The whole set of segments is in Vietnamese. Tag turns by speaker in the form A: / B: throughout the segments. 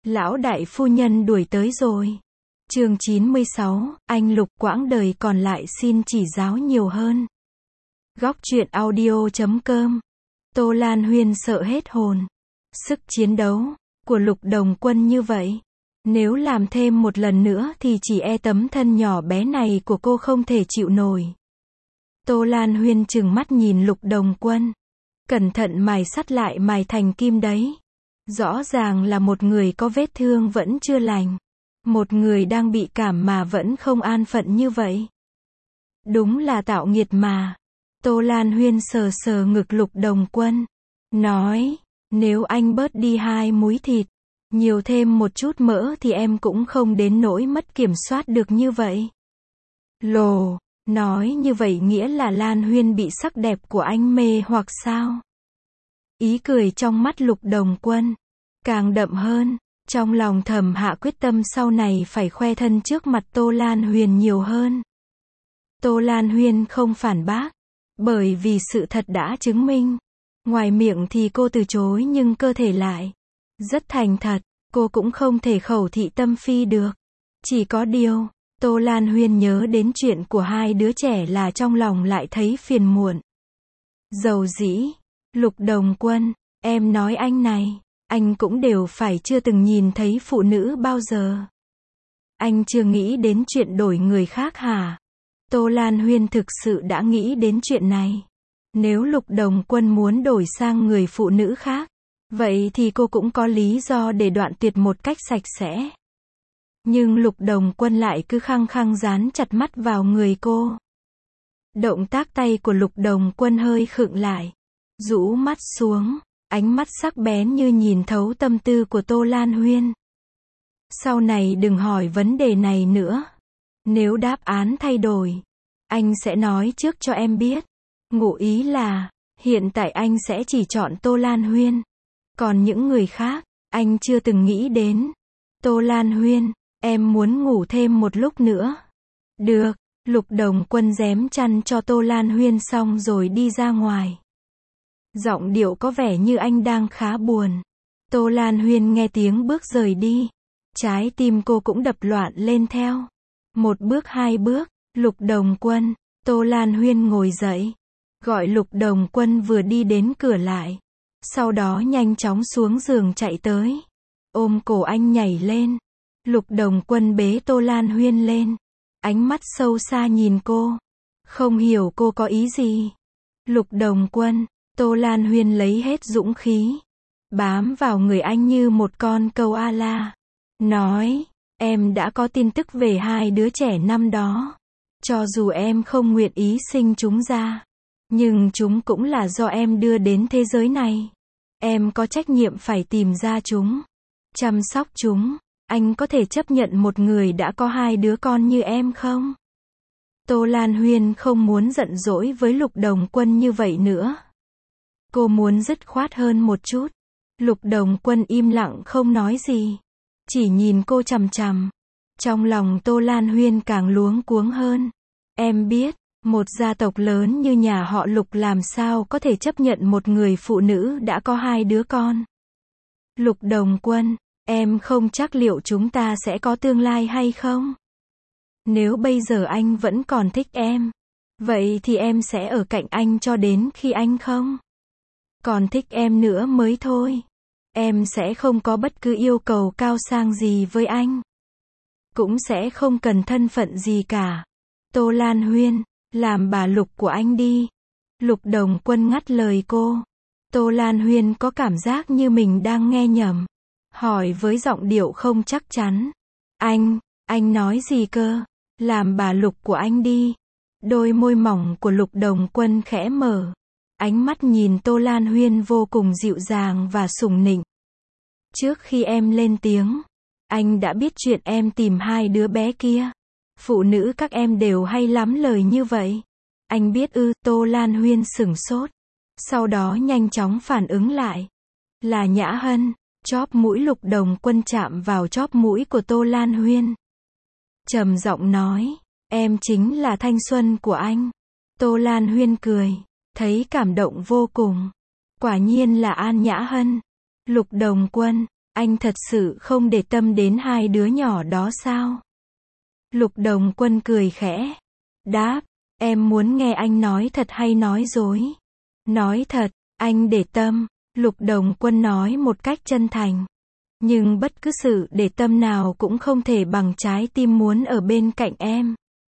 A: Lão đại phu nhân đuổi tới rồi. Chương 96, anh Lục quãng đời còn lại xin chỉ giáo nhiều hơn. Góc truyện audio.com. Tô Lan Huyên sợ hết hồn. Sức chiến đấu của Lục Đồng Quân như vậy, nếu làm thêm một lần nữa thì chỉ e tấm thân nhỏ bé này của cô không thể chịu nổi. Tô Lan Huyên trừng mắt nhìn Lục Đồng Quân. Cẩn thận mài sắt lại mài thành kim đấy. Rõ ràng là một người có vết thương vẫn chưa lành. Một người đang bị cảm mà vẫn không an phận như vậy. Đúng là tạo nghiệt mà. Tô Lan Huyên sờ sờ ngực Lục Đồng Quân. Nói, nếu anh bớt đi 2 múi thịt, nhiều thêm một chút mỡ thì em cũng không đến nỗi mất kiểm soát được như vậy. Lồ, nói như vậy nghĩa là Lan Huyên bị sắc đẹp của anh mê hoặc sao? Ý cười trong mắt Lục Đồng Quân càng đậm hơn, trong lòng thầm hạ quyết tâm sau này phải khoe thân trước mặt Tô Lan Huyên nhiều hơn. Tô Lan Huyên không phản bác, bởi vì sự thật đã chứng minh. Ngoài miệng thì cô từ chối nhưng cơ thể lại rất thành thật, cô cũng không thể khẩu thị tâm phi được. Chỉ có điều, Tô Lan Huyên nhớ đến chuyện của 2 đứa trẻ là trong lòng lại thấy phiền muộn. Dầu dĩ, Lục Đồng Quân, em nói anh này, anh cũng đều phải chưa từng nhìn thấy phụ nữ bao giờ. Anh chưa nghĩ đến chuyện đổi người khác hả? Tô Lan Huyên thực sự đã nghĩ đến chuyện này. Nếu Lục Đồng Quân muốn đổi sang người phụ nữ khác, vậy thì cô cũng có lý do để đoạn tuyệt một cách sạch sẽ. Nhưng Lục Đồng Quân lại cứ khăng khăng dán chặt mắt vào người cô. Động tác tay của Lục Đồng Quân hơi khựng lại, rũ mắt xuống, ánh mắt sắc bén như nhìn thấu tâm tư của Tô Lan Huyên. Sau này đừng hỏi vấn đề này nữa. Nếu đáp án thay đổi, anh sẽ nói trước cho em biết. Ngụ ý là, hiện tại anh sẽ chỉ chọn Tô Lan Huyên. Còn những người khác, anh chưa từng nghĩ đến. Tô Lan Huyên, em muốn ngủ thêm một lúc nữa. Được, Lục Đồng Quân rém chăn cho Tô Lan Huyên xong rồi đi ra ngoài. Giọng điệu có vẻ như anh đang khá buồn. Tô Lan Huyên nghe tiếng bước rời đi. Trái tim cô cũng đập loạn lên theo. 1 bước 2 bước, Lục Đồng Quân, Tô Lan Huyên ngồi dậy. Gọi Lục Đồng Quân vừa đi đến cửa lại. Sau đó nhanh chóng xuống giường chạy tới. Ôm cổ anh nhảy lên. Lục Đồng Quân bế Tô Lan Huyên lên. Ánh mắt sâu xa nhìn cô. Không hiểu cô có ý gì. Lục Đồng Quân, Tô Lan Huyên lấy hết dũng khí. Bám vào người anh như một con câu a la. Nói, em đã có tin tức về 2 đứa trẻ năm đó. Cho dù em không nguyện ý sinh chúng ra, nhưng chúng cũng là do em đưa đến thế giới này. Em có trách nhiệm phải tìm ra chúng, chăm sóc chúng. Anh có thể chấp nhận một người đã có 2 đứa con như em không? Tô Lan Huyên không muốn giận dỗi với Lục Đồng Quân như vậy nữa. Cô muốn dứt khoát hơn một chút. Lục Đồng Quân im lặng không nói gì, chỉ nhìn cô chằm chằm. Trong lòng Tô Lan Huyên càng luống cuống hơn. Em biết, một gia tộc lớn như nhà họ Lục làm sao có thể chấp nhận một người phụ nữ đã có 2 đứa con. Lục Đồng Quân, em không chắc liệu chúng ta sẽ có tương lai hay không. Nếu bây giờ anh vẫn còn thích em, vậy thì em sẽ ở cạnh anh cho đến khi anh không còn thích em nữa mới thôi. Em sẽ không có bất cứ yêu cầu cao sang gì với anh. Cũng sẽ không cần thân phận gì cả. Tô Lan Huyên, làm bà Lục của anh đi. Lục Đồng Quân ngắt lời cô. Tô Lan Huyên có cảm giác như mình đang nghe nhầm. Hỏi với giọng điệu không chắc chắn. Anh nói gì cơ? Làm bà Lục của anh đi. Đôi môi mỏng của Lục Đồng Quân khẽ mở. Ánh mắt nhìn Tô Lan Huyên vô cùng dịu dàng và sủng nịnh. Trước khi em lên tiếng, anh đã biết chuyện em tìm 2 đứa bé kia. Phụ nữ các em đều hay lắm lời như vậy. Anh biết ư? Tô Lan Huyên sửng sốt. Sau đó nhanh chóng phản ứng lại. Là Nhã Hân. Chóp mũi Lục Đồng Quân chạm vào chóp mũi của Tô Lan Huyên. Trầm giọng nói, em chính là thanh xuân của anh. Tô Lan Huyên cười, thấy cảm động vô cùng. Quả nhiên là An Nhã Hân. Lục Đồng Quân, Anh thật sự không để tâm đến hai đứa nhỏ đó sao? Lục Đồng Quân cười khẽ. Đáp, em muốn nghe anh nói thật hay nói dối? Nói thật, anh để tâm. Lục Đồng Quân nói một cách chân thành. Nhưng bất cứ sự để tâm nào cũng không thể bằng trái tim muốn ở bên cạnh em.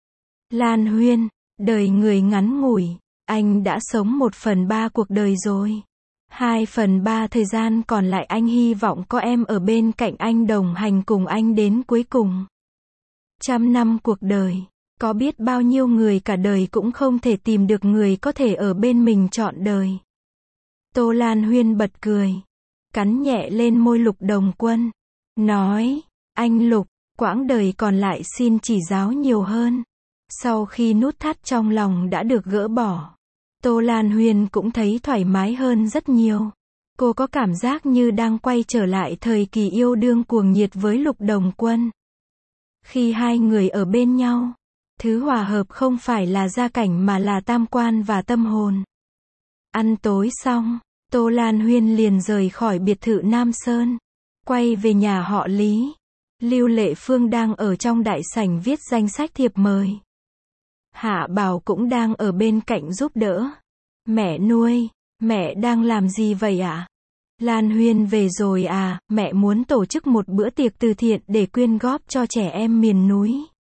A: Lan Huyên, đời người ngắn ngủi, anh đã sống 1/3 cuộc đời rồi. 2/3 thời gian còn lại anh hy vọng có em ở bên cạnh anh đồng hành cùng anh đến cuối cùng. 100 năm cuộc đời, có biết bao nhiêu người cả đời cũng không thể tìm được người có thể ở bên mình trọn đời. Tô Lan Huyên bật cười, cắn nhẹ lên môi Lục Đồng Quân, nói, anh Lục, quãng đời còn lại xin chỉ giáo nhiều hơn. Sau khi nút thắt trong lòng đã được gỡ bỏ, Tô Lan Huyên cũng thấy thoải mái hơn rất nhiều. Cô có cảm giác như đang quay trở lại thời kỳ yêu đương cuồng nhiệt với Lục Đồng Quân. Khi hai người ở bên nhau, thứ hòa hợp không phải là gia cảnh mà là tam quan và tâm hồn. Ăn tối xong, Tô Lan Huyên liền rời khỏi biệt thự Nam Sơn, quay về nhà họ Lý. Lưu Lệ Phương đang ở trong đại sảnh viết danh sách thiệp mời. Hạ Bảo cũng đang ở bên cạnh giúp đỡ. Mẹ nuôi, mẹ đang làm gì vậy ạ? Lan Huyên về rồi à, mẹ muốn tổ chức một bữa tiệc từ thiện để quyên góp cho trẻ em miền núi.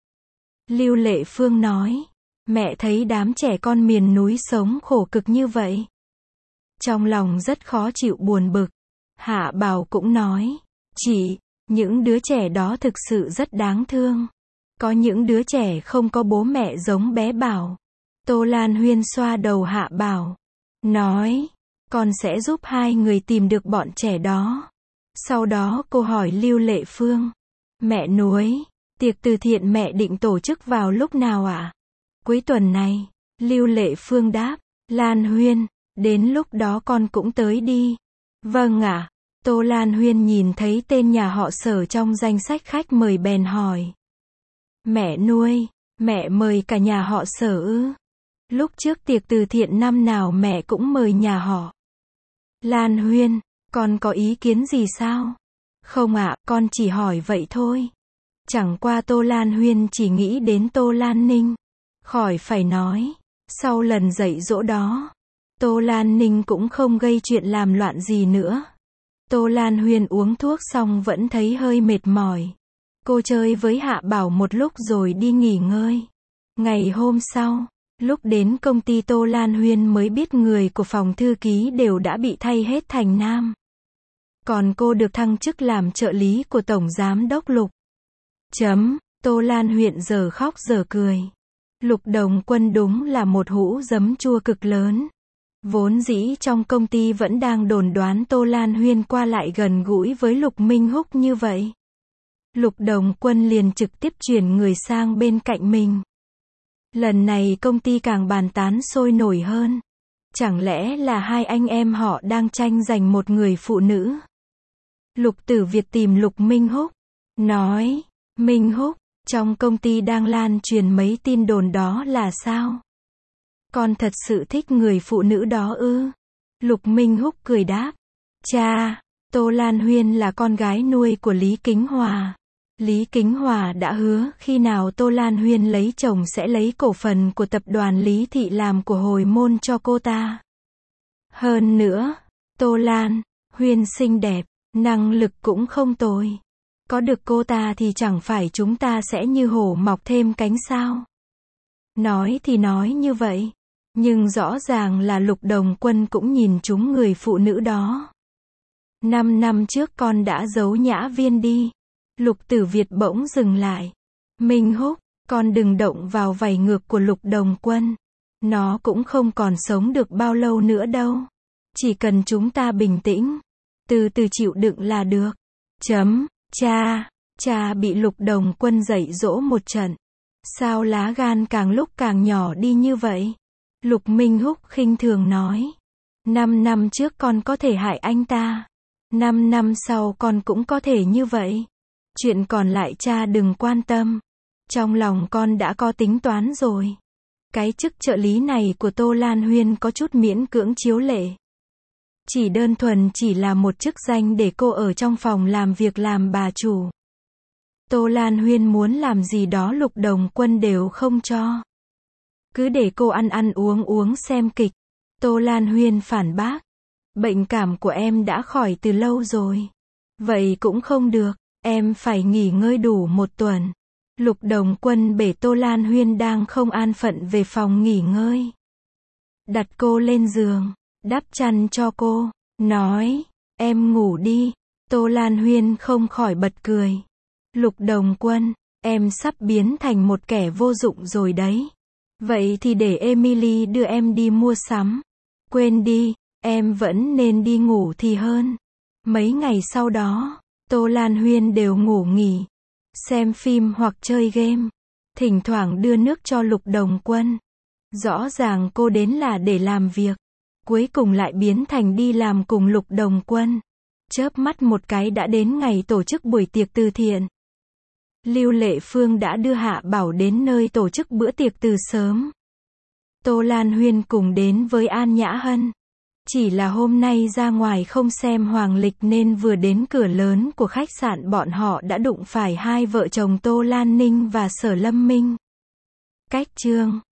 A: Lưu Lệ Phương nói, mẹ thấy đám trẻ con miền núi sống khổ cực như vậy. Trong lòng rất khó chịu buồn bực. Hạ Bảo cũng nói, chị, những đứa trẻ đó thực sự rất đáng thương. Có những đứa trẻ không có bố mẹ giống bé Bảo. Tô Lan Huyên xoa đầu Hạ Bảo, nói, con sẽ giúp hai người tìm được bọn trẻ đó. Sau đó cô hỏi Lưu Lệ Phương, mẹ nuôi, tiệc từ thiện mẹ định tổ chức vào lúc nào ạ? Cuối tuần này. Lưu Lệ Phương đáp, Lan Huyên, đến lúc đó con cũng tới đi. Vâng ạ. Tô Lan Huyên nhìn thấy tên nhà họ Sở trong danh sách khách mời bèn hỏi, mẹ nuôi, mẹ mời cả nhà họ Sở ư? Lúc trước tiệc từ thiện năm nào mẹ cũng mời nhà họ. Lan Huyên, con có ý kiến gì sao? Không ạ, con chỉ hỏi vậy thôi. Chẳng qua Tô Lan Huyên chỉ nghĩ đến Tô Lan Ninh. Khỏi phải nói, sau lần dạy dỗ đó, Tô Lan Ninh cũng không gây chuyện làm loạn gì nữa. Tô Lan Huyên uống thuốc xong vẫn thấy hơi mệt mỏi. Cô chơi với Hạ Bảo một lúc rồi đi nghỉ ngơi. Ngày hôm sau, lúc đến công ty Tô Lan Huyên mới biết người của phòng thư ký đều đã bị thay hết thành nam. Còn cô được thăng chức làm trợ lý của Tổng Giám đốc Lục. Tô Lan Huyên giờ khóc giờ cười. Lục Đồng Quân đúng là một hũ giấm chua cực lớn. Vốn dĩ trong công ty vẫn đang đồn đoán Tô Lan Huyên qua lại gần gũi với Lục Minh Húc như vậy. Lục Đồng Quân liền trực tiếp chuyển người sang bên cạnh mình. Lần này công ty càng bàn tán sôi nổi hơn. Chẳng lẽ là hai anh em họ đang tranh giành một người phụ nữ? Lục Tử Việt tìm Lục Minh Húc, nói, Minh Húc, trong công ty đang lan truyền mấy tin đồn đó là sao? Con thật sự thích người phụ nữ đó ư? Lục Minh Húc cười đáp, cha, Tô Lan Huyên là con gái nuôi của Lý Kính Hòa. Lý Kính Hòa đã hứa khi nào Tô Lan Huyên lấy chồng sẽ lấy cổ phần của tập đoàn Lý Thị làm của hồi môn cho cô ta. Hơn nữa, Tô Lan Huyên xinh đẹp, năng lực cũng không tồi. Có được cô ta thì chẳng phải chúng ta sẽ như hổ mọc thêm cánh sao? Nói thì nói như vậy, nhưng rõ ràng là Lục Đồng Quân cũng nhìn trúng người phụ nữ đó. 5 năm trước con đã giấu Nhã Viên đi. Lục Tử Việt bỗng dừng lại. Minh Húc, con đừng động vào vảy ngược của Lục Đồng Quân. Nó cũng không còn sống được bao lâu nữa đâu. Chỉ cần chúng ta bình tĩnh, từ từ chịu đựng là được. Cha bị Lục Đồng Quân dạy dỗ một trận. Sao lá gan càng lúc càng nhỏ đi như vậy? Lục Minh Húc khinh thường nói. 5 năm trước con có thể hại anh ta. 5 năm sau con cũng có thể như vậy. Chuyện còn lại cha đừng quan tâm. Trong lòng con đã có tính toán rồi. Cái chức trợ lý này của Tô Lan Huyên có chút miễn cưỡng chiếu lệ. Chỉ đơn thuần chỉ là một chức danh để cô ở trong phòng làm việc làm bà chủ. Tô Lan Huyên muốn làm gì đó Lục Đồng Quân đều không cho. Cứ để cô ăn uống xem kịch. Tô Lan Huyên phản bác. Bệnh cảm của em đã khỏi từ lâu rồi. Vậy cũng không được, em phải nghỉ ngơi đủ 1 tuần. Lục Đồng Quân bể Tô Lan Huyên đang không an phận về phòng nghỉ ngơi. Đặt cô lên giường, đắp chăn cho cô, nói, em ngủ đi. Tô Lan Huyên không khỏi bật cười. Lục Đồng Quân, em sắp biến thành một kẻ vô dụng rồi đấy. Vậy thì để Emily đưa em đi mua sắm. Quên đi, em vẫn nên đi ngủ thì hơn. Mấy ngày sau đó, Tô Lan Huyên đều ngủ nghỉ, xem phim hoặc chơi game, thỉnh thoảng đưa nước cho Lục Đồng Quân. Rõ ràng cô đến là để làm việc, cuối cùng lại biến thành đi làm cùng Lục Đồng Quân. Chớp mắt một cái đã đến ngày tổ chức buổi tiệc từ thiện. Lưu Lệ Phương đã đưa Hạ Bảo đến nơi tổ chức bữa tiệc từ sớm. Tô Lan Huyên cùng đến với An Nhã Hân. Chỉ là hôm nay ra ngoài không xem hoàng lịch nên vừa đến cửa lớn của khách sạn bọn họ đã đụng phải hai vợ chồng Tô Lan Ninh và Sở Lâm Minh. Cách chương